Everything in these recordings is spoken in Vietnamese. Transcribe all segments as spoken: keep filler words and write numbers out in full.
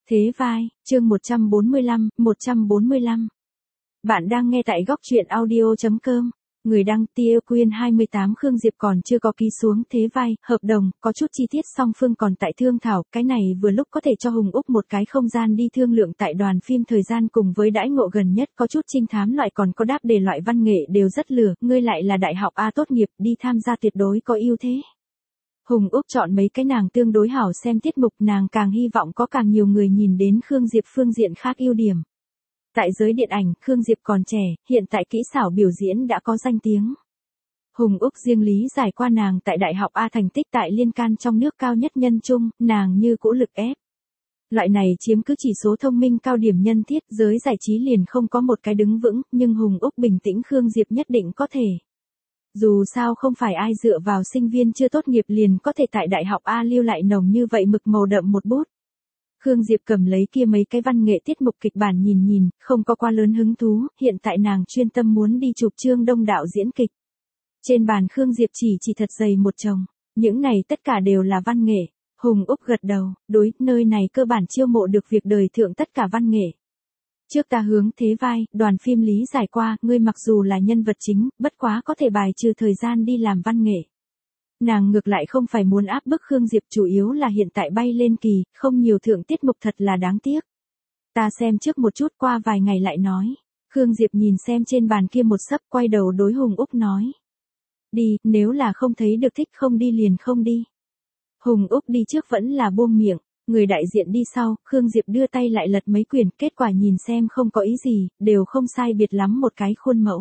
Thế vai, chương một trăm bốn mươi lăm, một trăm bốn mươi lăm. Bạn đang nghe tại góc truyện audio chấm com. Người đăng Tia Quyên hai mươi tám. Khương Diệp còn chưa có ký xuống thế vai, hợp đồng, có chút chi tiết song phương còn tại thương thảo, cái này vừa lúc có thể cho Hùng Úc một cái không gian đi thương lượng tại đoàn phim thời gian cùng với đãi ngộ gần nhất, có chút trinh thám loại còn có đáp đề loại văn nghệ đều rất lửa, ngươi lại là đại học A tốt nghiệp, đi tham gia tuyệt đối có ưu thế. Hùng Úc chọn mấy cái nàng tương đối hảo xem tiết mục, nàng càng hy vọng có càng nhiều người nhìn đến Khương Diệp phương diện khác ưu điểm. Tại giới điện ảnh, Khương Diệp còn trẻ, hiện tại kỹ xảo biểu diễn đã có danh tiếng. Hùng Úc riêng lý giải qua nàng tại đại học A thành tích tại liên can trong nước cao nhất nhân chung, nàng như cũ lực ép. Loại này chiếm cứ chỉ số thông minh cao điểm nhân thiết, giới giải trí liền không có một cái đứng vững, nhưng Hùng Úc bình tĩnh Khương Diệp nhất định có thể. Dù sao không phải ai dựa vào sinh viên chưa tốt nghiệp liền có thể tại đại học A lưu lại nồng như vậy mực màu đậm một bút. Khương Diệp cầm lấy kia mấy cái văn nghệ tiết mục kịch bản nhìn nhìn, không có quá lớn hứng thú, hiện tại nàng chuyên tâm muốn đi chụp Trương Đông đạo diễn kịch. Trên bàn Khương Diệp chỉ chỉ thật dày một chồng, những này tất cả đều là văn nghệ. Hùng Úc gật đầu, đối, nơi này cơ bản chiêu mộ được việc đời thượng tất cả văn nghệ. Trước ta hướng thế vai, đoàn phim lý giải qua, ngươi mặc dù là nhân vật chính, bất quá có thể bài trừ thời gian đi làm văn nghệ. Nàng ngược lại không phải muốn áp bức Khương Diệp, chủ yếu là hiện tại bay lên kỳ, không nhiều thượng tiết mục thật là đáng tiếc. Ta xem trước một chút, qua vài ngày lại nói. Khương Diệp nhìn xem trên bàn kia một sấp, quay đầu đối Hùng Úc nói. Đi, nếu là không thấy được thích không đi liền không đi. Hùng Úc đi trước vẫn là buông miệng. Người đại diện đi sau, Khương Diệp đưa tay lại lật mấy quyển, kết quả nhìn xem không có ý gì, đều không sai biệt lắm một cái khuôn mẫu.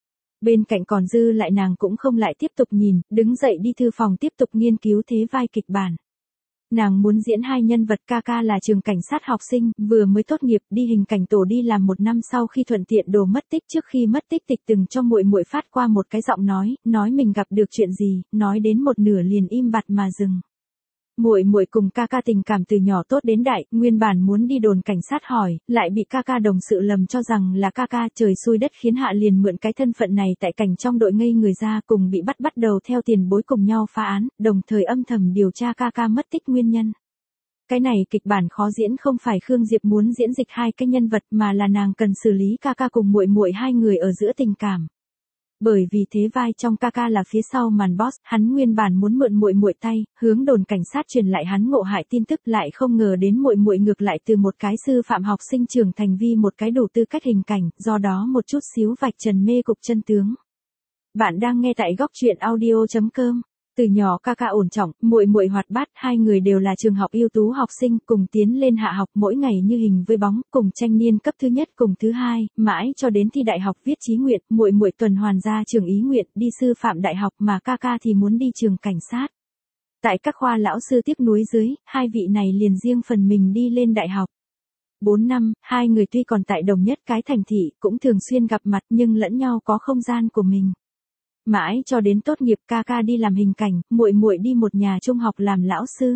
Bên cạnh còn dư lại nàng cũng không lại tiếp tục nhìn, đứng dậy đi thư phòng tiếp tục nghiên cứu thế vai kịch bản. Nàng muốn diễn hai nhân vật, ca ca là trường cảnh sát học sinh, vừa mới tốt nghiệp, đi hình cảnh tổ đi làm một năm sau khi thuận tiện đồ mất tích, trước khi mất tích tịch từng cho muội muội phát qua một cái giọng nói, nói mình gặp được chuyện gì, nói đến một nửa liền im bặt mà dừng. Muội muội cùng ca ca tình cảm từ nhỏ tốt đến đại, nguyên bản muốn đi đồn cảnh sát hỏi, lại bị ca ca đồng sự lầm cho rằng là ca ca, trời xui đất khiến hạ liền mượn cái thân phận này tại cảnh trong đội ngây người ra, cùng bị bắt bắt đầu theo tiền bối cùng nhau phá án, đồng thời âm thầm điều tra ca ca mất tích nguyên nhân. Cái này kịch bản khó diễn, không phải Khương Diệp muốn diễn dịch hai cái nhân vật mà là nàng cần xử lý ca ca cùng muội muội hai người ở giữa tình cảm. Bởi vì thế vai trong ca ca là phía sau màn boss, hắn nguyên bản muốn mượn muội muội tay, hướng đồn cảnh sát truyền lại hắn ngộ hại tin tức, lại không ngờ đến muội muội ngược lại từ một cái sư phạm học sinh trưởng thành vi một cái đủ tư cách hình cảnh, do đó một chút xíu vạch trần mê cục chân tướng. Bạn đang nghe tại góc truyện audio chấm com. Từ nhỏ ca ca ổn trọng, muội muội hoạt bát, hai người đều là trường học ưu tú học sinh, cùng tiến lên hạ học mỗi ngày như hình với bóng, cùng tranh niên cấp thứ nhất cùng thứ hai, mãi cho đến thi đại học viết chí nguyện, muội muội tuần hoàn ra trường ý nguyện, đi sư phạm đại học mà ca ca thì muốn đi trường cảnh sát. Tại các khoa lão sư tiếp nối dưới, hai vị này liền riêng phần mình đi lên đại học. Bốn năm, hai người tuy còn tại đồng nhất cái thành thị, cũng thường xuyên gặp mặt nhưng lẫn nhau có không gian của mình. Mãi cho đến tốt nghiệp, ca ca đi làm hình cảnh, muội muội đi một nhà trung học làm lão sư.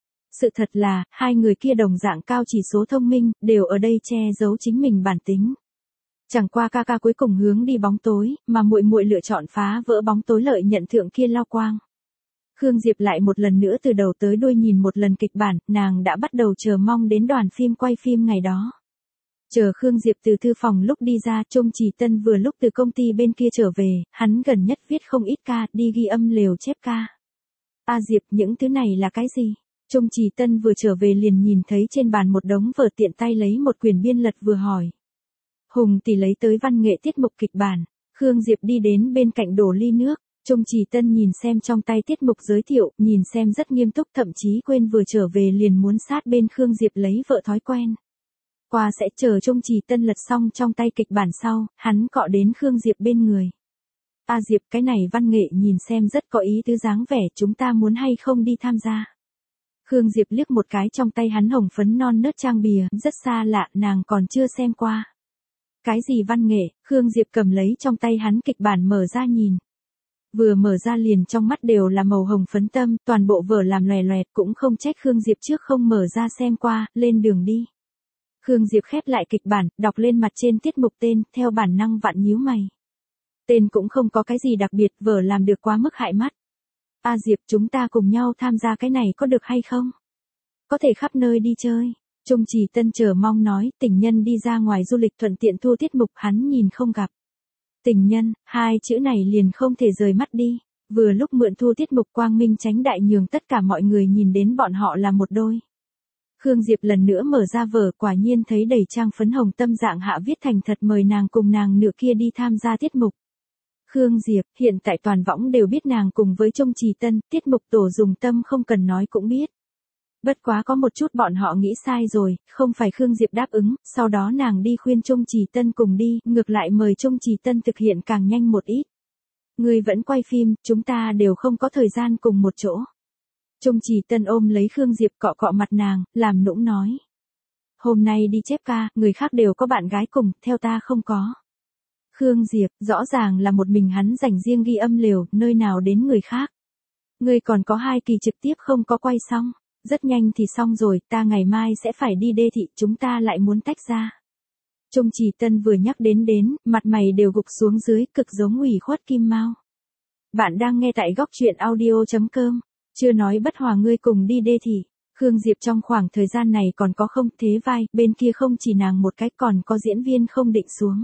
Sự thật là, hai người kia đồng dạng cao chỉ số thông minh, đều ở đây che giấu chính mình bản tính. Chẳng qua ca ca cuối cùng hướng đi bóng tối, mà muội muội lựa chọn phá vỡ bóng tối lợi nhận thượng kia lao quang. Khương Diệp lại một lần nữa từ đầu tới đuôi nhìn một lần kịch bản, nàng đã bắt đầu chờ mong đến đoàn phim quay phim ngày đó. Chờ Khương Diệp từ thư phòng lúc đi ra, Trung Trì Tân vừa lúc từ công ty bên kia trở về, hắn gần nhất viết không ít ca, đi ghi âm lều chép ca. A Diệp, những thứ này là cái gì? Trung Trì Tân vừa trở về liền nhìn thấy trên bàn một đống vở, tiện tay lấy một quyển biên lật vừa hỏi. Hùng tỷ lấy tới văn nghệ tiết mục kịch bản. Khương Diệp đi đến bên cạnh đổ ly nước. Trung Trì Tân nhìn xem trong tay tiết mục giới thiệu, nhìn xem rất nghiêm túc, thậm chí quên vừa trở về liền muốn sát bên Khương Diệp lấy vợ thói quen. Qua sẽ chờ Trung Trì Tân lật xong trong tay kịch bản sau, hắn cọ đến Khương Diệp bên người. A Diệp, cái này văn nghệ nhìn xem rất có ý tứ dáng vẻ, chúng ta muốn hay không đi tham gia. Khương Diệp liếc một cái trong tay hắn hồng phấn non nớt trang bìa, rất xa lạ, nàng còn chưa xem qua. Cái gì văn nghệ? Khương Diệp cầm lấy trong tay hắn kịch bản mở ra nhìn. Vừa mở ra liền trong mắt đều là màu hồng phấn tâm, toàn bộ vở làm lòe loẹt, cũng không trách Khương Diệp trước không mở ra xem qua, lên đường đi. Khương Diệp khép lại kịch bản, đọc lên mặt trên tiết mục tên, theo bản năng vặn nhíu mày. Tên cũng không có cái gì đặc biệt, vở làm được quá mức hại mắt. A Diệp, chúng ta cùng nhau tham gia cái này có được hay không? Có thể khắp nơi đi chơi. Trung Trì Tân chờ mong nói, tình nhân đi ra ngoài du lịch thuận tiện thu tiết mục hắn nhìn không gặp. Tình nhân, hai chữ này liền không thể rời mắt đi. Vừa lúc mượn thu tiết mục quang minh tránh đại nhường tất cả mọi người nhìn đến bọn họ là một đôi. Khương Diệp lần nữa mở ra vở, quả nhiên thấy đầy trang phấn hồng tâm dạng hạ viết thành thật mời nàng cùng nàng nửa kia đi tham gia tiết mục. Khương Diệp, hiện tại toàn võng đều biết nàng cùng với Trung Trì Tân, tiết mục tổ dùng tâm không cần nói cũng biết. Bất quá có một chút bọn họ nghĩ sai rồi, không phải Khương Diệp đáp ứng, sau đó nàng đi khuyên Trung Trì Tân cùng đi, ngược lại mời Trung Trì Tân thực hiện càng nhanh một ít. Ngươi vẫn quay phim, chúng ta đều không có thời gian cùng một chỗ. Trung Trì Tân ôm lấy Khương Diệp cọ cọ mặt nàng, làm nũng nói. Hôm nay đi chép ca, người khác đều có bạn gái cùng, theo ta không có. Khương Diệp, rõ ràng là một mình hắn dành riêng ghi âm lều, nơi nào đến người khác. Ngươi còn có hai kỳ trực tiếp không có quay xong. Rất nhanh thì xong rồi, ta ngày mai sẽ phải đi đê thị, chúng ta lại muốn tách ra. Trung Trì Tân vừa nhắc đến đến, mặt mày đều gục xuống dưới, cực giống ủy khuất Kim Mao. Bạn đang nghe tại góc truyện audio chấm com, chưa nói bất hòa ngươi cùng đi đê thị. Khương Diệp trong khoảng thời gian này còn có không thế vai, bên kia không chỉ nàng một cách còn có diễn viên không định xuống.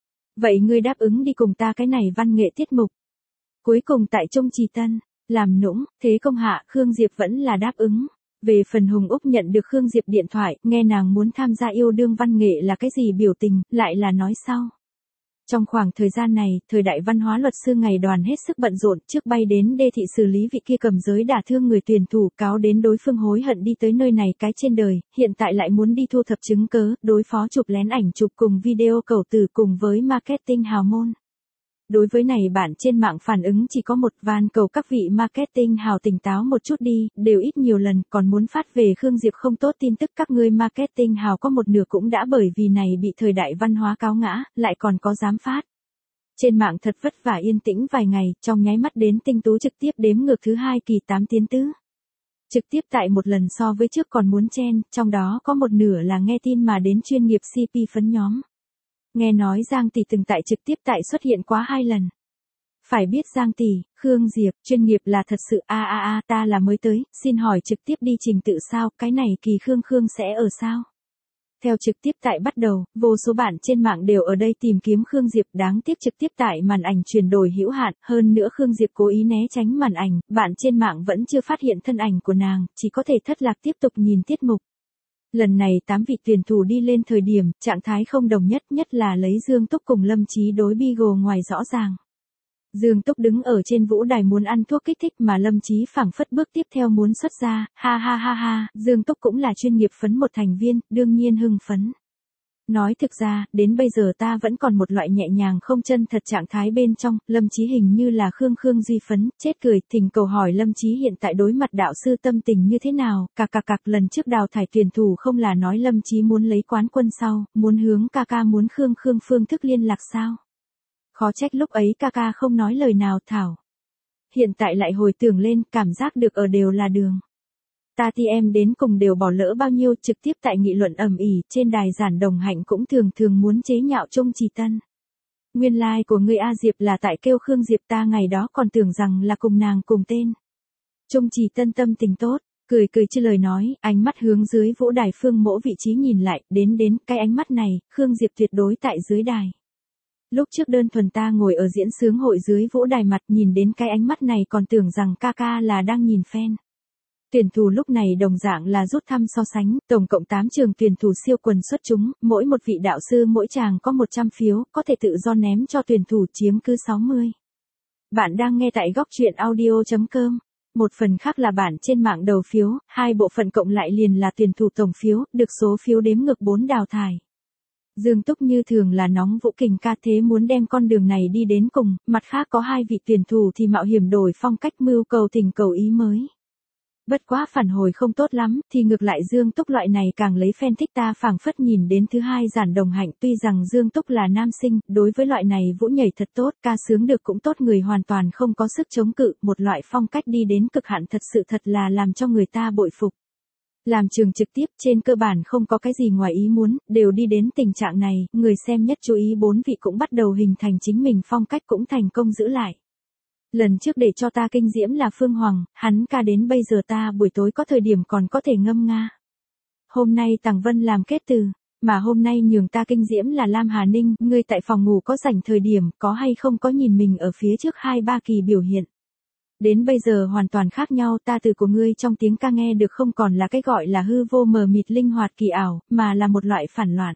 Vậy ngươi đáp ứng đi cùng ta cái này văn nghệ tiết mục. Cuối cùng tại Trung Trì Tân, làm nũng, thế công hạ, Khương Diệp vẫn là đáp ứng. Về phần Hùng Úc nhận được Khương Diệp điện thoại, nghe nàng muốn tham gia yêu đương văn nghệ là cái gì biểu tình, lại là nói sau. Trong khoảng thời gian này, thời đại văn hóa luật sư ngày đoàn hết sức bận rộn, trước bay đến đê thị xử lý vị kia cầm giới đả thương người tuyển thủ, cáo đến đối phương hối hận đi tới nơi này cái trên đời, hiện tại lại muốn đi thu thập chứng cớ, đối phó chụp lén ảnh chụp cùng video cầu từ cùng với marketing hào môn. Đối với này bạn trên mạng phản ứng chỉ có một, van cầu các vị marketing hào tỉnh táo một chút đi, đều ít nhiều lần, còn muốn phát về Khương Diệp không tốt tin tức các ngươi marketing hào có một nửa cũng đã bởi vì này bị thời đại văn hóa cáo ngã, lại còn có dám phát. Trên mạng thật vất vả yên tĩnh vài ngày, trong nháy mắt đến tinh tú trực tiếp đếm ngược thứ hai kỳ tám tiến tứ. Trực tiếp tại một lần so với trước còn muốn chen, trong đó có một nửa là nghe tin mà đến chuyên nghiệp xê pê phấn nhóm. Nghe nói Giang Tỷ từng tại trực tiếp tại xuất hiện quá hai lần. Phải biết Giang Tỷ, Khương Diệp, chuyên nghiệp là thật sự a a a ta là mới tới, xin hỏi trực tiếp đi trình tự sao, cái này kỳ Khương Khương sẽ ở sao? Theo trực tiếp tại bắt đầu, vô số bạn trên mạng đều ở đây tìm kiếm Khương Diệp, đáng tiếc trực tiếp tại màn ảnh chuyển đổi hữu hạn, hơn nữa Khương Diệp cố ý né tránh màn ảnh, bạn trên mạng vẫn chưa phát hiện thân ảnh của nàng, chỉ có thể thất lạc tiếp tục nhìn tiết mục. Lần này tám vị tuyển thủ đi lên thời điểm, trạng thái không đồng nhất nhất là lấy Dương Túc cùng Lâm Chí đối Beagle ngoài rõ ràng. Dương Túc đứng ở trên vũ đài muốn ăn thuốc kích thích mà Lâm Chí phảng phất bước tiếp theo muốn xuất ra, ha ha ha ha, Dương Túc cũng là chuyên nghiệp phấn một thành viên, đương nhiên hưng phấn. Nói thực ra, đến bây giờ ta vẫn còn một loại nhẹ nhàng không chân thật trạng thái bên trong, Lâm Chí hình như là Khương Khương Duy phấn, chết cười, thỉnh cầu hỏi Lâm Chí hiện tại đối mặt đạo sư tâm tình như thế nào, cạc cạc cạc lần trước đào thải tuyển thủ không là nói Lâm Chí muốn lấy quán quân sau, muốn hướng ca ca muốn Khương Khương phương thức liên lạc sao. Khó trách lúc ấy ca ca không nói lời nào thảo. Hiện tại lại hồi tưởng lên, cảm giác được ở đều là đường. Ta thì em đến cùng đều bỏ lỡ bao nhiêu, trực tiếp tại nghị luận ầm ĩ, trên đài giản đồng hạnh cũng thường thường muốn chế nhạo Trung Trì Tân. Nguyên lai like của người A Diệp là tại kêu Khương Diệp, ta ngày đó còn tưởng rằng là cùng nàng cùng tên. Trung Trì Tân tâm tình tốt, cười cười chưa lời nói, ánh mắt hướng dưới vũ đài Phương Mỗ vị trí nhìn lại, đến đến, cái ánh mắt này, Khương Diệp tuyệt đối tại dưới đài. Lúc trước đơn thuần ta ngồi ở diễn sướng hội dưới vũ đài mặt nhìn đến cái ánh mắt này còn tưởng rằng ca ca là đang nhìn fan. Tuyển thủ lúc này đồng dạng là rút thăm so sánh, tổng cộng tám trường tuyển thủ siêu quần xuất chúng, mỗi một vị đạo sư mỗi chàng có một trăm phiếu, có thể tự do ném cho tuyển thủ chiếm cứ sáu mươi. Bạn đang nghe tại góc truyện audio chấm com. Một phần khác là bản trên mạng đầu phiếu, hai bộ phận cộng lại liền là tuyển thủ tổng phiếu, được số phiếu đếm ngược bốn đào thải. Dương Túc như thường là nóng vũ kình ca thế muốn đem con đường này đi đến cùng, mặt khác có hai vị tuyển thủ thì mạo hiểm đổi phong cách mưu cầu tình cầu ý mới. Bất quá phản hồi không tốt lắm, thì ngược lại Dương Túc loại này càng lấy fan thích ta phảng phất nhìn đến thứ hai giản đồng hạnh, tuy rằng Dương Túc là nam sinh, đối với loại này vũ nhảy thật tốt, ca sướng được cũng tốt, người hoàn toàn không có sức chống cự, một loại phong cách đi đến cực hạn thật sự thật là làm cho người ta bội phục. Làm trường trực tiếp trên cơ bản không có cái gì ngoài ý muốn, đều đi đến tình trạng này, người xem nhất chú ý bốn vị cũng bắt đầu hình thành chính mình phong cách cũng thành công giữ lại. Lần trước để cho ta kinh diễm là Phương Hoàng, hắn ca đến bây giờ ta buổi tối có thời điểm còn có thể ngâm nga. hôm nay Tằng Vân làm kết từ, mà hôm nay nhường ta kinh diễm là Lam Hà Ninh, ngươi tại phòng ngủ có rảnh thời điểm, có hay không có nhìn mình ở phía trước hai ba kỳ biểu hiện. Đến bây giờ hoàn toàn khác nhau, ta từ của ngươi trong tiếng ca nghe được không còn là cái gọi là hư vô mờ mịt linh hoạt kỳ ảo, mà là một loại phản loạn.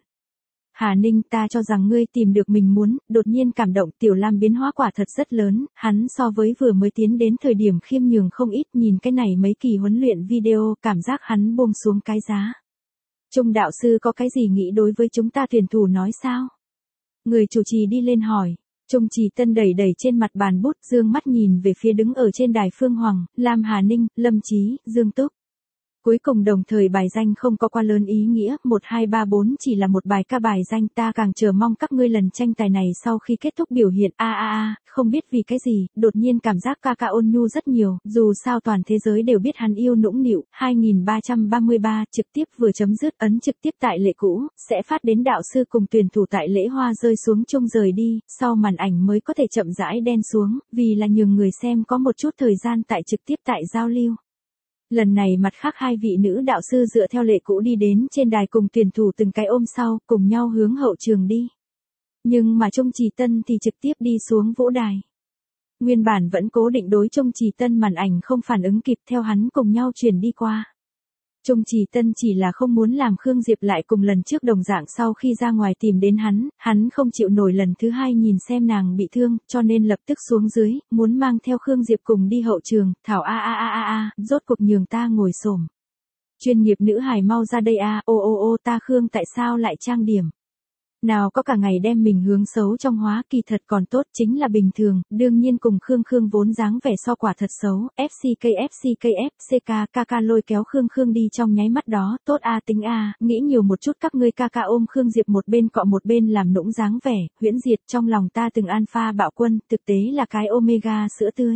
Hà Ninh, ta cho rằng ngươi tìm được mình muốn, đột nhiên cảm động. Tiểu Lam biến hóa quả thật rất lớn, hắn so với vừa mới tiến đến thời điểm khiêm nhường không ít, nhìn cái này mấy kỳ huấn luyện video, cảm giác hắn buông xuống cái giá. Trung đạo sư có cái gì nghĩ đối với chúng ta tuyển thủ nói sao? Người chủ trì đi lên hỏi. Trung Trì Tân đẩy đẩy trên mặt bàn bút, dương mắt nhìn về phía đứng ở trên đài Phương Hoàng, Lam Hà Ninh, Lâm Chí, Dương Túc. Cuối cùng đồng thời bài danh không có quá lớn ý nghĩa, một hai ba bốn chỉ là một bài ca bài danh, ta càng chờ mong các ngươi lần tranh tài này sau khi kết thúc biểu hiện. A a a, không biết vì cái gì, đột nhiên cảm giác ca ca ôn nhu rất nhiều, dù sao toàn thế giới đều biết hắn yêu nũng nịu. Hai nghìn ba trăm ba mươi ba trực tiếp vừa chấm dứt, ấn trực tiếp tại lễ cũ, sẽ phát đến đạo sư cùng tuyển thủ tại lễ hoa rơi xuống chung rời đi, sau màn ảnh mới có thể chậm rãi đen xuống, vì là nhường người xem có một chút thời gian tại trực tiếp tại giao lưu. Lần này mặt khác hai vị nữ đạo sư dựa theo lệ cũ đi đến trên đài cùng tuyển thủ từng cái ôm sau, cùng nhau hướng hậu trường đi. Nhưng mà Trung Trì Tân thì trực tiếp đi xuống vũ đài. Nguyên bản vẫn cố định đối Trung Trì Tân màn ảnh không phản ứng kịp, theo hắn cùng nhau chuyển đi qua. Trung Trì Tân chỉ là không muốn làm Khương Diệp lại cùng lần trước đồng dạng sau khi ra ngoài tìm đến hắn, hắn không chịu nổi lần thứ hai nhìn xem nàng bị thương, cho nên lập tức xuống dưới, muốn mang theo Khương Diệp cùng đi hậu trường. Thảo a a a a a, rốt cuộc nhường ta ngồi xổm. Chuyên nghiệp nữ hài mau ra đây a, ô ô ô ta Khương tại sao lại trang điểm? Nào có cả ngày đem mình hướng xấu trong hóa, kỳ thật còn tốt, chính là bình thường, đương nhiên cùng Khương Khương vốn dáng vẻ so quả thật xấu. ép xê ca ép xê ca ép xê ca ca ca lôi kéo Khương Khương đi trong nháy mắt đó, tốt a tính a, nghĩ nhiều một chút, các ngươi ca ca ôm Khương Diệp một bên cọ một bên làm nũng dáng vẻ, huyễn diệt trong lòng ta từng alpha bạo quân, thực tế là cái omega sữa tươi.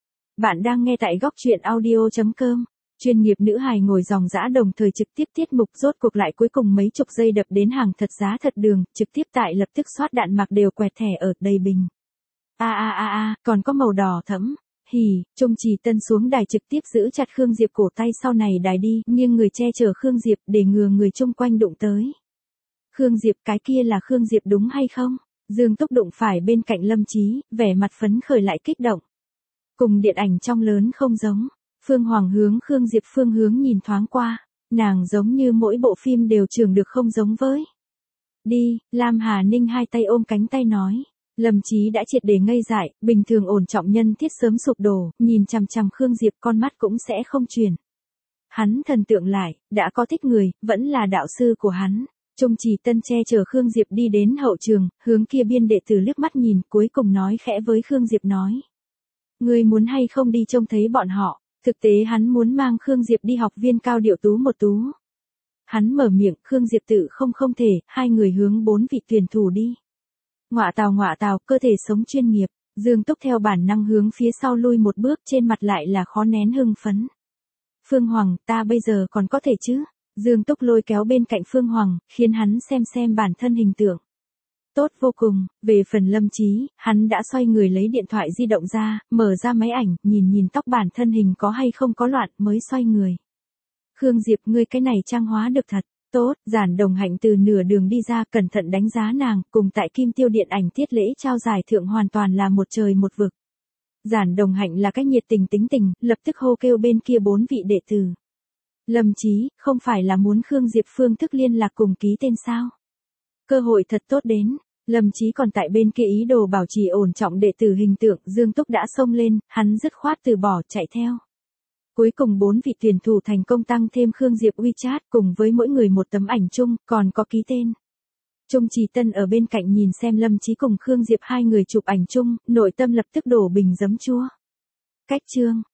Bạn đang nghe tại góc truyện audio chấm com. Chuyên nghiệp nữ hài ngồi dòng dã đồng thời trực tiếp tiết mục rốt cuộc lại cuối cùng mấy chục giây đập đến hàng thật giá thật đường, trực tiếp tại lập tức soát đạn mạc đều quẹt thẻ ở đầy bình. A a a a, còn có màu đỏ thẫm. Hì, Trung Trì Tân xuống đài trực tiếp giữ chặt Khương Diệp cổ tay sau này đài đi, nghiêng người che chở Khương Diệp để ngừa người chung quanh đụng tới. Khương Diệp, cái kia là Khương Diệp đúng hay không? Dương Túc đụng phải bên cạnh Lâm Chí, vẻ mặt phấn khởi lại kích động. Cùng điện ảnh trong lớn không giống. Phương Hoàng hướng Khương Diệp phương hướng nhìn thoáng qua, nàng giống như mỗi bộ phim đều trường được không giống với. Đi, Lam Hà Ninh hai tay ôm cánh tay nói. Lâm Chí đã triệt để ngây dại, bình thường ổn trọng nhân thiết sớm sụp đổ, nhìn chằm chằm Khương Diệp con mắt cũng sẽ không chuyển. Hắn thần tượng lại, đã có thích người, vẫn là đạo sư của hắn. Trung Trì Tân che chở Khương Diệp đi đến hậu trường, hướng kia biên đệ tử liếc mắt nhìn, cuối cùng nói khẽ với Khương Diệp nói. Ngươi muốn hay không đi trông thấy bọn họ? Thực tế hắn muốn mang Khương Diệp đi học viên cao điệu tú một tú. Hắn mở miệng, Khương Diệp tự không không thể, hai người hướng bốn vị tuyển thủ đi. Ngọa tào ngọa tào, cơ thể sống chuyên nghiệp, Dương Túc theo bản năng hướng phía sau lui một bước, trên mặt lại là khó nén hưng phấn. Phương Hoàng, ta bây giờ còn có thể chứ? Dương Túc lôi kéo bên cạnh Phương Hoàng, khiến hắn xem xem bản thân hình tượng. Tốt vô cùng, về phần Lâm Chí, hắn đã xoay người lấy điện thoại di động ra, mở ra máy ảnh, nhìn nhìn tóc bản thân hình có hay không có loạn, mới xoay người. Khương Diệp, ngươi cái này trang hóa được thật, tốt, Giản Đồng Hạnh từ nửa đường đi ra, cẩn thận đánh giá nàng, cùng tại Kim Tiêu điện ảnh tiết lễ trao giải thượng hoàn toàn là một trời một vực. Giản Đồng Hạnh là cái nhiệt tình tính tình, lập tức hô kêu bên kia bốn vị đệ tử. Lâm Chí, không phải là muốn Khương Diệp phương thức liên lạc cùng ký tên sao? Cơ hội thật tốt đến. Lâm Chí còn tại bên kia ý đồ bảo trì ổn trọng đệ tử hình tượng, Dương Túc đã xông lên, hắn dứt khoát từ bỏ chạy theo. Cuối cùng bốn vị tuyển thủ thành công tăng thêm Khương Diệp WeChat cùng với mỗi người một tấm ảnh chung, còn có ký tên. Trung Trì Tân ở bên cạnh nhìn xem Lâm Chí cùng Khương Diệp hai người chụp ảnh chung, nội tâm lập tức đổ bình giấm chua. Cách chương.